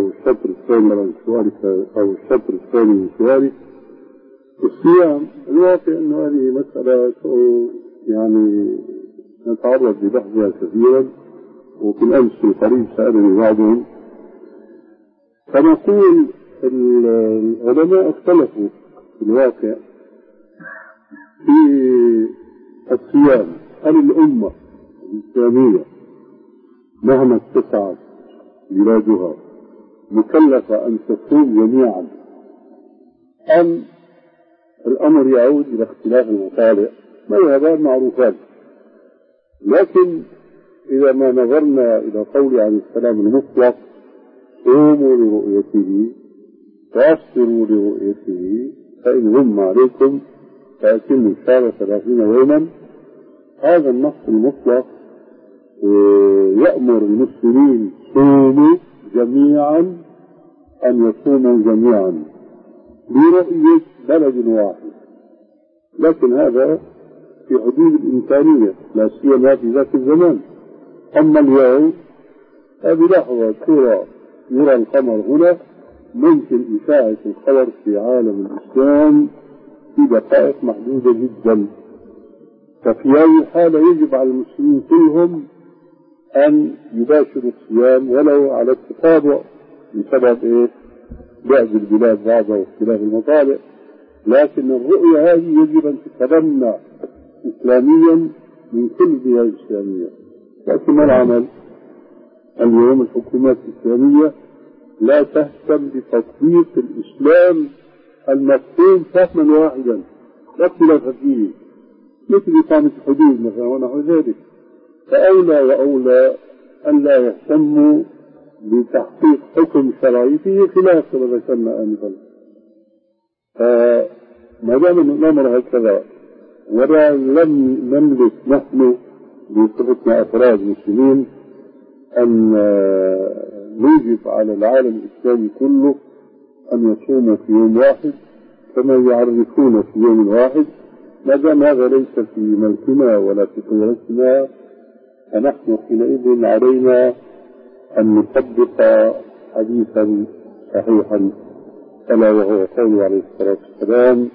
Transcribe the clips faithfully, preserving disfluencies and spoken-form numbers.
أو الشطر الثاني من سؤالك أو الشطر الثاني من سؤالك الصيام. الواقع أن هذه مسألة يعني نتعرض لبحثها كثيرا، وفي الأمس القريب سألني بعضهم، فنقول العلماء اختلفوا في الواقع في الصيام. هل الأمة الإسلامية مهما اتسعت بلادها مكلفة أن تصوم جميعا، أم الأمر يعود إلى اختلاف المطالع؟ مذهبان معروفان، لكن إذا ما نظرنا إلى قول عليه السلام المطلق صوموا لرؤيته وأفطروا لرؤيته فإن غم عليكم فأتموا الشهر ثلاثين يوما، هذا النص المطلق يأمر المسلمين صوموا جميعا أن يصوموا جميعا برؤية بلد واحد، لكن هذا في حدود الإمكانية لا سيما في ذاك الزمان. أما اليوم بلحظة ترى يرى القمر هنا، ممكن إشاعة الخبر في عالم الإسلام في دقائق محدودة جدا. ففي هذه الحالة يجب على المسلمين كلهم أن يباشروا الصيام ولو على التتابع بسبب إيه؟ بعد البلاد بعضها واختلاف المطالع، لكن الرؤية هذه يجب أن تتبنى إسلاميا من كل البلاد الإسلامية. لكن ما العمل؟ اليوم الحكومات الإسلامية لا تهتم بتطبيق الإسلام المفهوم فهما واحدا لا اختلاف فيه، مثل إقامة الحدود مثلا ونحو ذلك. فأولى وأولى أن لا يهتموا بتحقيق حكم شرعي فيه خلاف كما ذكرنا آنفا. فما دام الأمر هكذا ولا لم نملك نحن بصفتنا أفراد مسلمين أن نوجب على العالم الإسلامي كله أن يصوموا في يوم واحد كما يعرفون في يوم واحد، ما دام هذا ليس في ملكنا ولا في قدرتنا، فنحن حينئذ علينا أن نطبق حديثا صحيحا ألا وهو قول عليه الصلاة والسلام: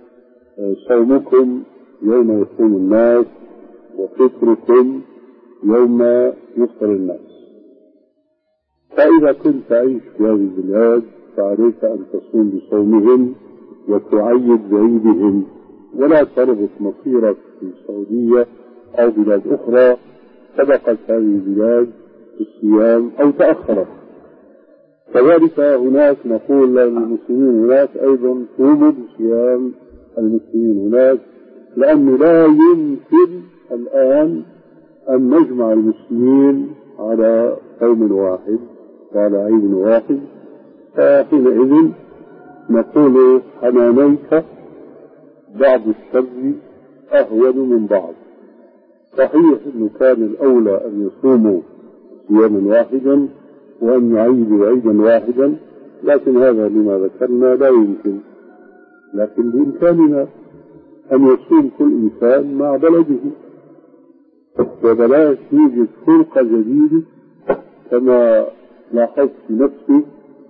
صومكم يوم يصوم الناس وفطركم يوم يفطر الناس. فإذا كنت تعيش في هذه البلاد فعليك أن تصوم بصومهم وتعيد بعيدهم، ولا تربط مصيرك في السعودية أو بلاد أخرى سبقت هذه البلاد في الصيام أو تأخرت. كذلك هناك نقول للمسلمين هناك أيضا صوموا بصيام المسلمين هناك، لأنه لا يمكن الآن أن نجمع المسلمين على يوم واحد وعلى عيد واحد. فحينئذ نقول حنانيك بعض الشر أهون من بعض. صحيح أنه كان الأولى أن يصوموا يوما واحدا وأن يعيدوا عيدا واحدا، لكن هذا لما ذكرنا لا يمكن. لكن بإمكاننا أن يصوم كل إنسان مع بلده، وبلاش يوجد فرقة جديدة. كما لاحظت في نفسي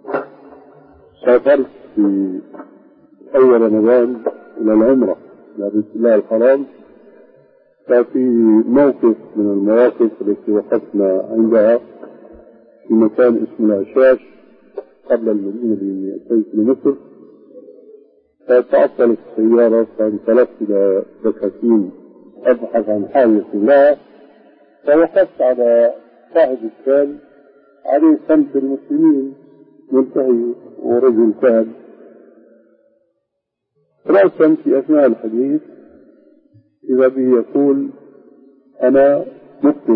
سافرت في أول رمضان إلى العمرة إلى بيت الله الحرام، ففي موقف من المواقف التي وقفنا عندها في مكان اسمه العشاش قبل المدينة بمئتين كيلومتر، فتعطلت السيارة فانطلقت إلى بكاكين أبحث عن حاجة لها، فوقفت على صاحب الكال عليه خمس المسلمين منتهي ورجل كهل. رأسا في أثناء الحديث إذا به يقول: أنا مفطر.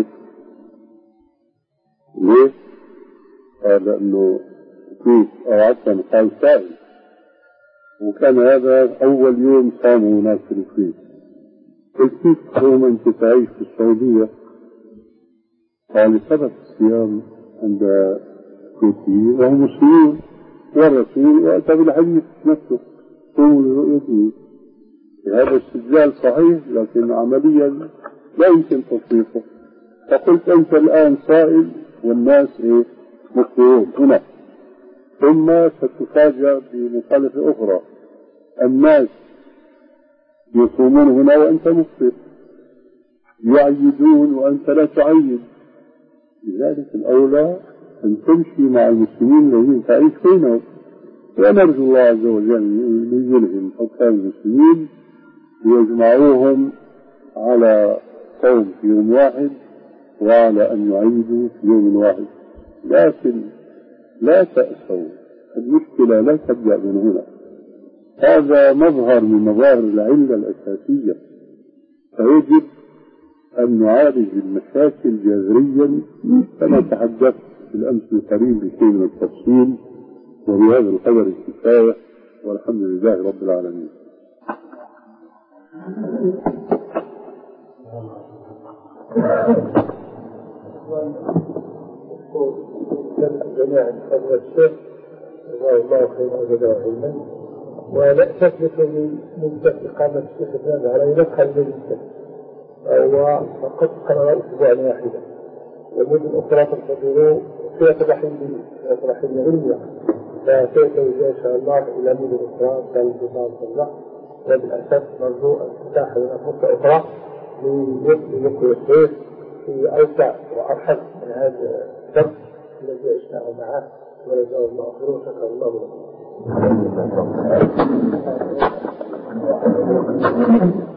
ليه؟ قال: لأنه كيف أو عدم قال سائل، وكان هذا أول يوم صاموا هناك في الكويت. قلت: كيف يوم أنت تعيش في السعودية؟ قال: ثبت الصيام عند الكويتيين وهم مسلمون، والرسول وأتى بالحديث نفسه صوموا لرؤيته. هذا استدلال صحيح، لكن عمليا لا يمكن تطبيقه. فقلت: أنت الآن سائل والناس إيه مفطرون هنا، ثم ستفاجأ بمخالفة أخرى، الناس يصومون هنا وأنت مفطر، يعيدون وأنت لا تعيد، لذلك الأولى أن تمشي مع المسلمين الذين تعيش بينهم. ونرجو الله عز وجل ليلهم حكام المسلمين ليجمعوهم على صوم في يوم واحد وعلى أن يعيدوا في يوم واحد، لكن لا تأسوا، المشكلة لا تبدأ من هنا، هذا مظهر من مظاهر العلة الأساسية، فيجب أن نعالج المشاكل جذريا كما تحدثت بالأمس القريب بشيء من التفصيل، وبهذا القدر الكفاية، والحمد لله رب العالمين. جميعا حضرة الشيخ جزاه الله خيرا وجزاه علما، ولا تثبت من إقامة الشيخ ابن على يدخل للمسلم وقد قرر أسبوعا واحدا، ومدن أخرى تنتظر فيها تضحين تضحين علمية، فسيتوجه إن شاء الله إلى مدن أخرى كانت تنتظر، وبالأسف نرجو أن تتاح لنا فرصة أخرى لنقل الشيخ في أوسع وأرحب من هذا الدرس الذي عشناه معه، وجزاه الله خيرا وشكر الله له.